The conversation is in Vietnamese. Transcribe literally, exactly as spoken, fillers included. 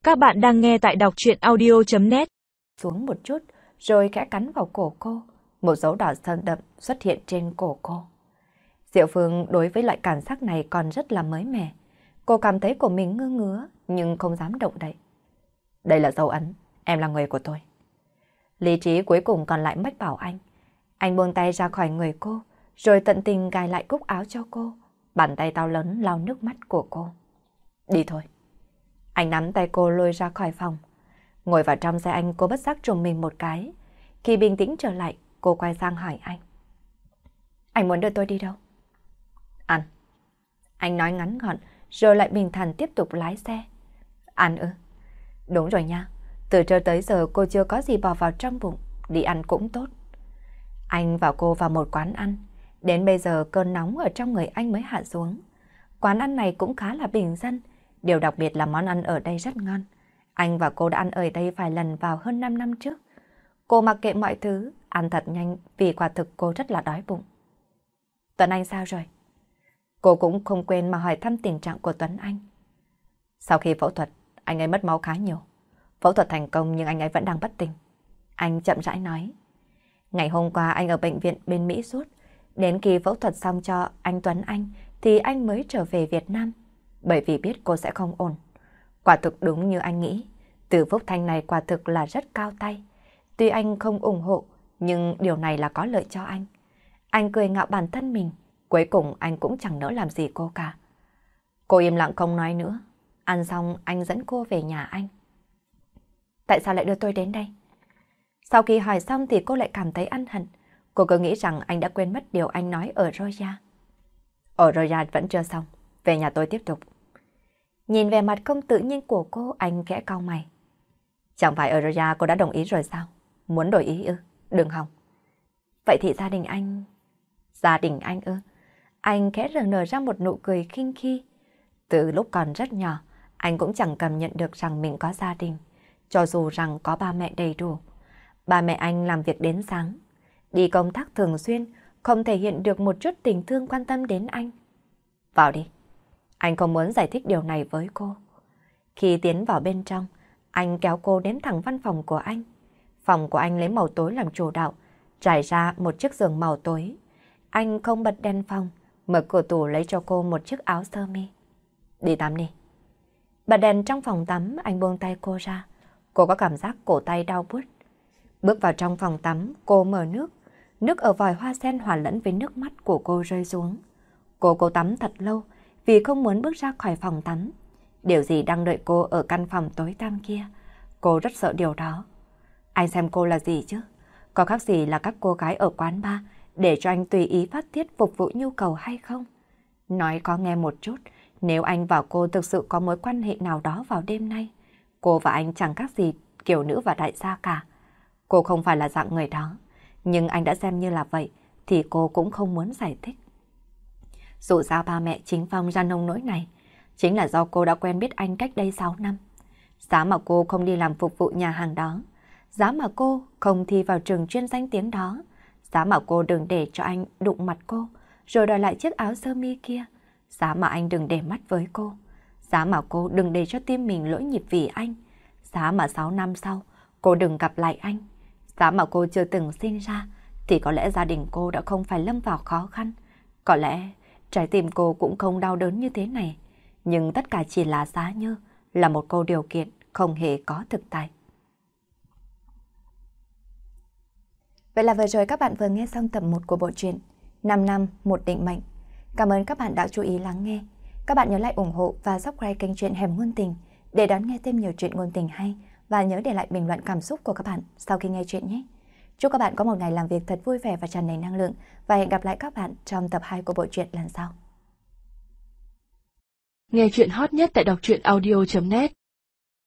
Các bạn đang nghe tại đọc truyện audio chấm net. Xuống một chút, rồi khẽ cắn vào cổ cô. Một dấu đỏ sâu đậm xuất hiện trên cổ cô. Diệu Phương đối với loại cảm giác này còn rất là mới mẻ. Cô cảm thấy của mình ngơ ngứa, nhưng không dám động đậy. Đây là dấu ấn, em là người của tôi. Lý trí cuối cùng còn lại mách bảo anh. Anh buông tay ra khỏi người cô, rồi tận tình gài lại cúc áo cho cô. Bàn tay to lớn lau nước mắt của cô. Đi thôi. Anh nắm tay cô lôi ra khỏi phòng. Ngồi vào trong xe anh, cô bất giác trùng mình một cái. Khi bình tĩnh trở lại, cô quay sang hỏi anh. Anh muốn đưa tôi đi đâu? Ăn. Anh nói ngắn gọn, rồi lại bình thản tiếp tục lái xe. Ăn ư? Đúng rồi nha. Từ trưa tới giờ cô chưa có gì bỏ vào trong bụng. Đi ăn cũng tốt. Anh và cô vào một quán ăn. Đến bây giờ cơn nóng ở trong người anh mới hạ xuống. Quán ăn này cũng khá là bình dân. Điều đặc biệt là món ăn ở đây rất ngon. Anh và cô đã ăn ở đây vài lần vào hơn năm năm trước. Cô mặc kệ mọi thứ, ăn thật nhanh vì quả thực cô rất là đói bụng. Tuấn Anh sao rồi? Cô cũng không quên mà hỏi thăm tình trạng của Tuấn Anh. Sau khi phẫu thuật, anh ấy mất máu khá nhiều. Phẫu thuật thành công nhưng anh ấy vẫn đang bất tỉnh. Anh chậm rãi nói. Ngày hôm qua anh ở bệnh viện bên Mỹ suốt. Đến khi phẫu thuật xong cho anh Tuấn Anh thì anh mới trở về Việt Nam. Bởi vì biết cô sẽ không ổn. Quả thực đúng như anh nghĩ. Từ Phúc Thanh này quả thực là rất cao tay. Tuy anh không ủng hộ, nhưng điều này là có lợi cho anh. Anh cười ngạo bản thân mình. Cuối cùng anh cũng chẳng nỡ làm gì cô cả. Cô im lặng không nói nữa. Ăn xong anh dẫn cô về nhà anh. Tại sao lại đưa tôi đến đây? Sau khi hỏi xong thì cô lại cảm thấy ân hận. Cô cứ nghĩ rằng anh đã quên mất điều anh nói ở Roya. Ở Roya vẫn chưa xong. Về nhà tôi tiếp tục. Nhìn về mặt không tự nhiên của cô, anh khẽ cau mày. Chẳng phải ở Roya cô đã đồng ý rồi sao? Muốn đổi ý ư? Đừng hòng. Vậy thì gia đình anh... Gia đình anh ư? Anh khẽ rờ nở ra một nụ cười khinh khi. Từ lúc còn rất nhỏ, anh cũng chẳng cảm nhận được rằng mình có gia đình. Cho dù rằng có ba mẹ đầy đủ. Ba mẹ anh làm việc đến sáng. Đi công tác thường xuyên, không thể hiện được một chút tình thương quan tâm đến anh. Vào đi. Anh không muốn giải thích điều này với cô. Khi tiến vào bên trong, anh kéo cô đến thẳng văn phòng của anh. Phòng của anh lấy màu tối làm chủ đạo, trải ra một chiếc giường màu tối. Anh không bật đèn phòng, mở cửa tủ lấy cho cô một chiếc áo sơ mi. Đi tắm đi. Bật đèn trong phòng tắm, anh buông tay cô ra. Cô có cảm giác cổ tay đau buốt. Bước vào trong phòng tắm, cô mở nước. Nước ở vòi hoa sen hòa lẫn với nước mắt của cô rơi xuống. Cô cố tắm thật lâu vì không muốn bước ra khỏi phòng tắm. Điều gì đang đợi cô ở căn phòng tối tăm kia? Cô rất sợ điều đó. Anh xem cô là gì chứ? Có khác gì là các cô gái ở quán bar để cho anh tùy ý phát tiết phục vụ nhu cầu hay không? Nói có nghe một chút, nếu anh và cô thực sự có mối quan hệ nào đó vào đêm nay, cô và anh chẳng khác gì kiểu nữ và đại gia cả. Cô không phải là dạng người đó, nhưng anh đã xem như là vậy thì cô cũng không muốn giải thích. Dù sao ba mẹ chính Phong ra nông nỗi này, chính là do cô đã quen biết anh cách đây sáu năm. Giá mà cô không đi làm phục vụ nhà hàng đó, giá mà cô không thi vào trường chuyên danh tiếng đó, giá mà cô đừng để cho anh đụng mặt cô, rồi đòi lại chiếc áo sơ mi kia, giá mà anh đừng để mắt với cô, giá mà cô đừng để cho tim mình lỗi nhịp vì anh, giá mà sáu năm sau cô đừng gặp lại anh, giá mà cô chưa từng sinh ra, thì có lẽ gia đình cô đã không phải lâm vào khó khăn. Có lẽ trái tim cô cũng không đau đớn như thế này, nhưng tất cả chỉ là giá như là một câu điều kiện không hề có thực tại. Vậy là vừa rồi các bạn vừa nghe xong tập một của bộ truyện năm năm một định mệnh. Cảm ơn các bạn đã chú ý lắng nghe. Các bạn nhớ like ủng hộ và subscribe kênh truyện Hẻm Ngôn Tình để đón nghe thêm nhiều truyện ngôn tình hay, và nhớ để lại bình luận cảm xúc của các bạn sau khi nghe truyện nhé. Chúc các bạn có một ngày làm việc thật vui vẻ và tràn đầy năng lượng, và hẹn gặp lại các bạn trong tập hai của bộ truyện lần sau. Nghe truyện hot nhất tại đọc truyện audio chấm net.